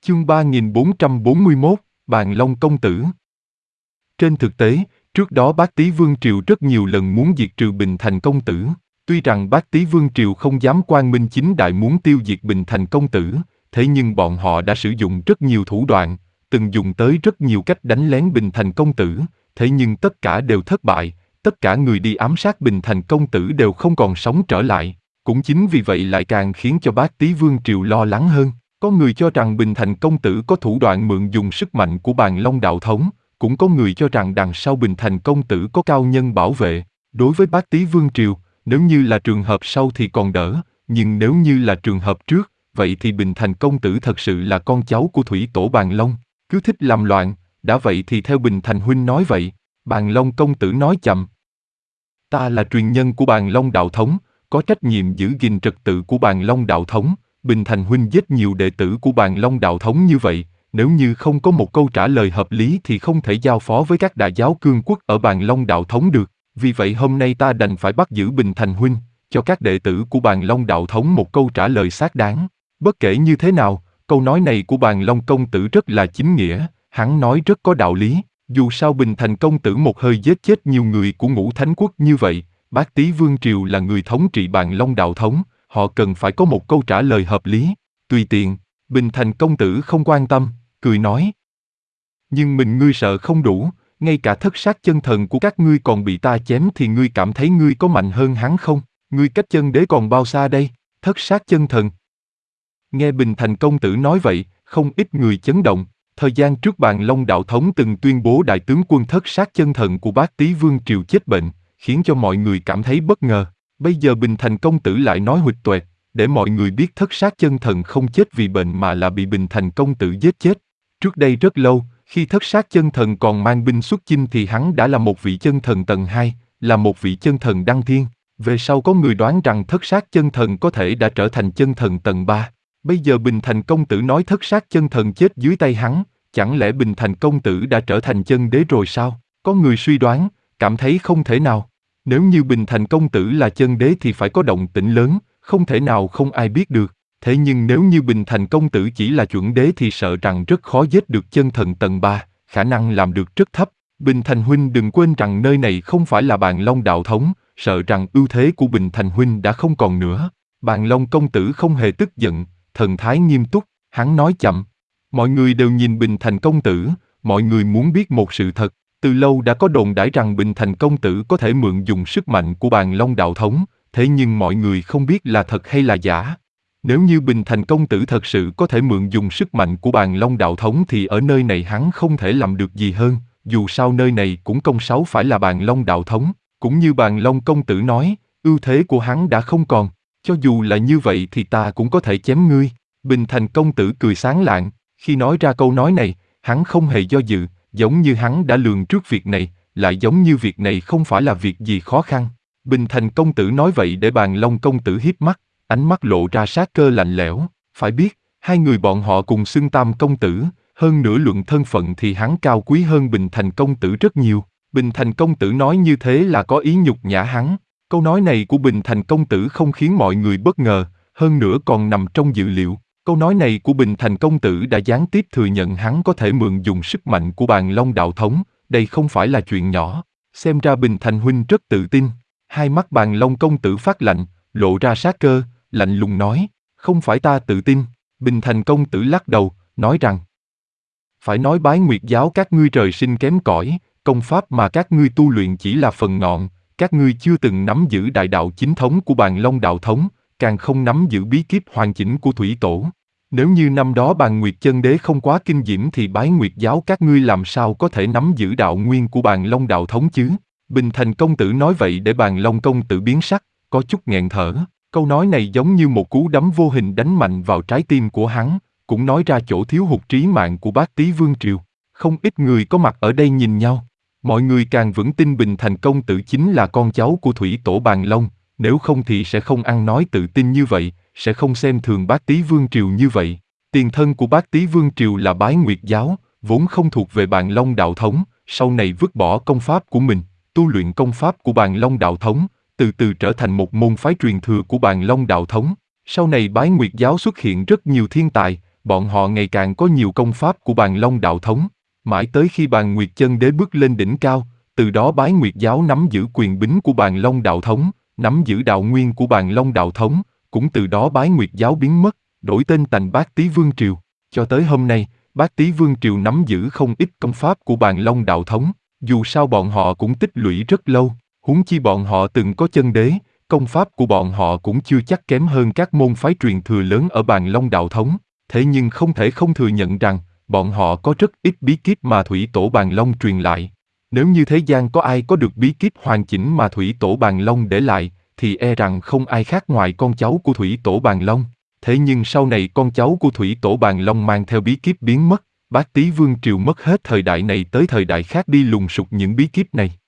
Chương 3441, Bàn Long Công Tử. Trên thực tế, trước đó Bác Tý Vương Triều rất nhiều lần muốn diệt trừ Bình Thành Công Tử. Tuy rằng Bác Tý Vương Triều không dám quang minh chính đại muốn tiêu diệt Bình Thành Công Tử, thế nhưng bọn họ đã sử dụng rất nhiều thủ đoạn, từng dùng tới rất nhiều cách đánh lén Bình Thành Công Tử, thế nhưng tất cả đều thất bại, tất cả người đi ám sát Bình Thành Công Tử đều không còn sống trở lại. Cũng chính vì vậy lại càng khiến cho Bác Tý Vương Triều lo lắng hơn. Có người cho rằng Bình Thành Công Tử có thủ đoạn mượn dùng sức mạnh của Bàn Long đạo thống, cũng có người cho rằng đằng sau Bình Thành Công Tử có cao nhân bảo vệ. Đối với Bác Tý Vương Triều, nếu như là trường hợp sau thì còn đỡ, nhưng nếu như là trường hợp trước, vậy thì Bình Thành Công Tử thật sự là con cháu của thủy tổ Bàn Long, cứ thích làm loạn. Đã vậy thì theo Bình Thành huynh nói vậy. Bàn Long Công Tử nói chậm. Ta là truyền nhân của Bàn Long đạo thống, có trách nhiệm giữ gìn trật tự của Bàn Long đạo thống. Bình Thành huynh giết nhiều đệ tử của Bàn Long đạo thống như vậy, nếu như không có một câu trả lời hợp lý thì không thể giao phó với các đại giáo cương quốc ở Bàn Long đạo thống được. Vì vậy hôm nay ta đành phải bắt giữ Bình Thành huynh, cho các đệ tử của Bàn Long đạo thống một câu trả lời xác đáng. Bất kể như thế nào, câu nói này của Bàn Long công tử rất là chính nghĩa, hắn nói rất có đạo lý. Dù sao Bình Thành công tử một hơi giết chết nhiều người của Ngũ Thánh quốc như vậy, Bác Tý Vương Triều là người thống trị Bàn Long đạo thống, họ cần phải có một câu trả lời hợp lý. Tùy tiện, Bình Thành công tử không quan tâm, cười nói. Nhưng mình ngươi sợ không đủ, ngay cả thất sát chân thần của các ngươi còn bị ta chém thì ngươi cảm thấy ngươi có mạnh hơn hắn không? Ngươi cách chân đế còn bao xa đây? Thất sát chân thần. Nghe Bình Thành công tử nói vậy, không ít người chấn động. Thời gian trước Bàn Long đạo thống từng tuyên bố đại tướng quân thất sát chân thần của Bác Tý Vương Triều chết bệnh, khiến cho mọi người cảm thấy bất ngờ. Bây giờ Bình Thành công tử lại nói huỵch toẹt, để mọi người biết thất sát chân thần không chết vì bệnh mà là bị Bình Thành công tử giết chết. Trước đây rất lâu, khi thất sát chân thần còn mang binh xuất chinh thì hắn đã là một vị chân thần tầng 2, là một vị chân thần đăng thiên. Về sau có người đoán rằng thất sát chân thần có thể đã trở thành chân thần tầng 3. Bây giờ Bình Thành công tử nói thất sát chân thần chết dưới tay hắn, chẳng lẽ Bình Thành công tử đã trở thành chân đế rồi sao? Có người suy đoán, cảm thấy không thể nào. Nếu như Bình Thành công tử là chân đế thì phải có động tĩnh lớn, không thể nào không ai biết được. Thế nhưng nếu như Bình Thành công tử chỉ là chuẩn đế thì sợ rằng rất khó giết được chân thần tầng 3, khả năng làm được rất thấp. Bình Thành huynh đừng quên rằng nơi này không phải là Bàn Long đạo thống, sợ rằng ưu thế của Bình Thành huynh đã không còn nữa. Bàn Long công tử không hề tức giận, thần thái nghiêm túc, hắn nói chậm. Mọi người đều nhìn Bình Thành công tử, mọi người muốn biết một sự thật. Từ lâu đã có đồn đãi rằng Bình Thành công tử có thể mượn dùng sức mạnh của Bàn Long đạo thống, thế nhưng mọi người không biết là thật hay là giả. Nếu như Bình Thành công tử thật sự có thể mượn dùng sức mạnh của Bàn Long đạo thống thì ở nơi này hắn không thể làm được gì hơn, dù sao nơi này cũng công sáu phải là Bàn Long đạo thống, cũng như Bàn Long công tử nói, ưu thế của hắn đã không còn, cho dù là như vậy thì ta cũng có thể chém ngươi. Bình Thành công tử cười sáng lạng, khi nói ra câu nói này, hắn không hề do dự, giống như hắn đã lường trước việc này, lại giống như việc này không phải là việc gì khó khăn. Bình Thành công tử nói vậy để Bàn Long công tử híp mắt, ánh mắt lộ ra sát cơ lạnh lẽo. Phải biết, hai người bọn họ cùng xưng Tam công tử, hơn nữa luận thân phận thì hắn cao quý hơn Bình Thành công tử rất nhiều. Bình Thành công tử nói như thế là có ý nhục nhã hắn. Câu nói này của Bình Thành công tử không khiến mọi người bất ngờ, hơn nữa còn nằm trong dự liệu. Câu nói này của Bình Thành công tử đã gián tiếp thừa nhận hắn có thể mượn dùng sức mạnh của Bàn Long đạo thống, đây không phải là chuyện nhỏ. Xem ra Bình Thành huynh rất tự tin. Hai mắt Bàn Long công tử phát lạnh, lộ ra sát cơ, lạnh lùng nói, không phải ta tự tin. Bình Thành công tử lắc đầu, nói rằng, phải nói Bái Nguyệt giáo các ngươi trời sinh kém cỏi, công pháp mà các ngươi tu luyện chỉ là phần ngọn, các ngươi chưa từng nắm giữ đại đạo chính thống của Bàn Long đạo thống, càng không nắm giữ bí kíp hoàn chỉnh của thủy tổ. Nếu như năm đó Bàn Nguyệt chân đế không quá kinh diễm thì Bái Nguyệt giáo các ngươi làm sao có thể nắm giữ đạo nguyên của Bàn Long đạo thống chứ? Bình Thành công tử nói vậy để Bàn Long công tử biến sắc, có chút nghẹn thở. Câu nói này giống như một cú đấm vô hình đánh mạnh vào trái tim của hắn, cũng nói ra chỗ thiếu hụt trí mạng của Bác Tý Vương Triều. Không ít người có mặt ở đây nhìn nhau. Mọi người càng vững tin Bình Thành công tử chính là con cháu của thủy tổ Bàn Long, nếu không thì sẽ không ăn nói tự tin như vậy, sẽ không xem thường Bác Tý Vương Triều như vậy. Tiền thân của Bác Tý Vương Triều là Bái Nguyệt giáo, vốn không thuộc về Bàn Long đạo thống, sau này vứt bỏ công pháp của mình, tu luyện công pháp của Bàn Long đạo thống, từ từ trở thành một môn phái truyền thừa của Bàn Long đạo thống. Sau này Bái Nguyệt giáo xuất hiện rất nhiều thiên tài, bọn họ ngày càng có nhiều công pháp của Bàn Long đạo thống, mãi tới khi Bàn Nguyệt Chân Đế bước lên đỉnh cao, từ đó Bái Nguyệt giáo nắm giữ quyền bính của Bàn Long đạo thống, nắm giữ đạo nguyên của Bàn Long đạo thống, cũng từ đó Bái Nguyệt giáo biến mất, đổi tên thành Bát Tý Vương triều. Cho tới hôm nay, Bát Tý Vương triều nắm giữ không ít công pháp của Bàn Long đạo thống, dù sao bọn họ cũng tích lũy rất lâu, huống chi bọn họ từng có chân đế, công pháp của bọn họ cũng chưa chắc kém hơn các môn phái truyền thừa lớn ở Bàn Long đạo thống. Thế nhưng không thể không thừa nhận rằng, bọn họ có rất ít bí kíp mà Thủy Tổ Bàn Long truyền lại. Nếu như thế gian có ai có được bí kíp hoàn chỉnh mà Thủy Tổ Bàn Long để lại, thì e rằng không ai khác ngoài con cháu của Thủy Tổ Bàn Long. Thế nhưng sau này con cháu của Thủy Tổ Bàn Long mang theo bí kíp biến mất, Bát Tý Vương triều mất hết thời đại này tới thời đại khác đi lùng sục những bí kíp này.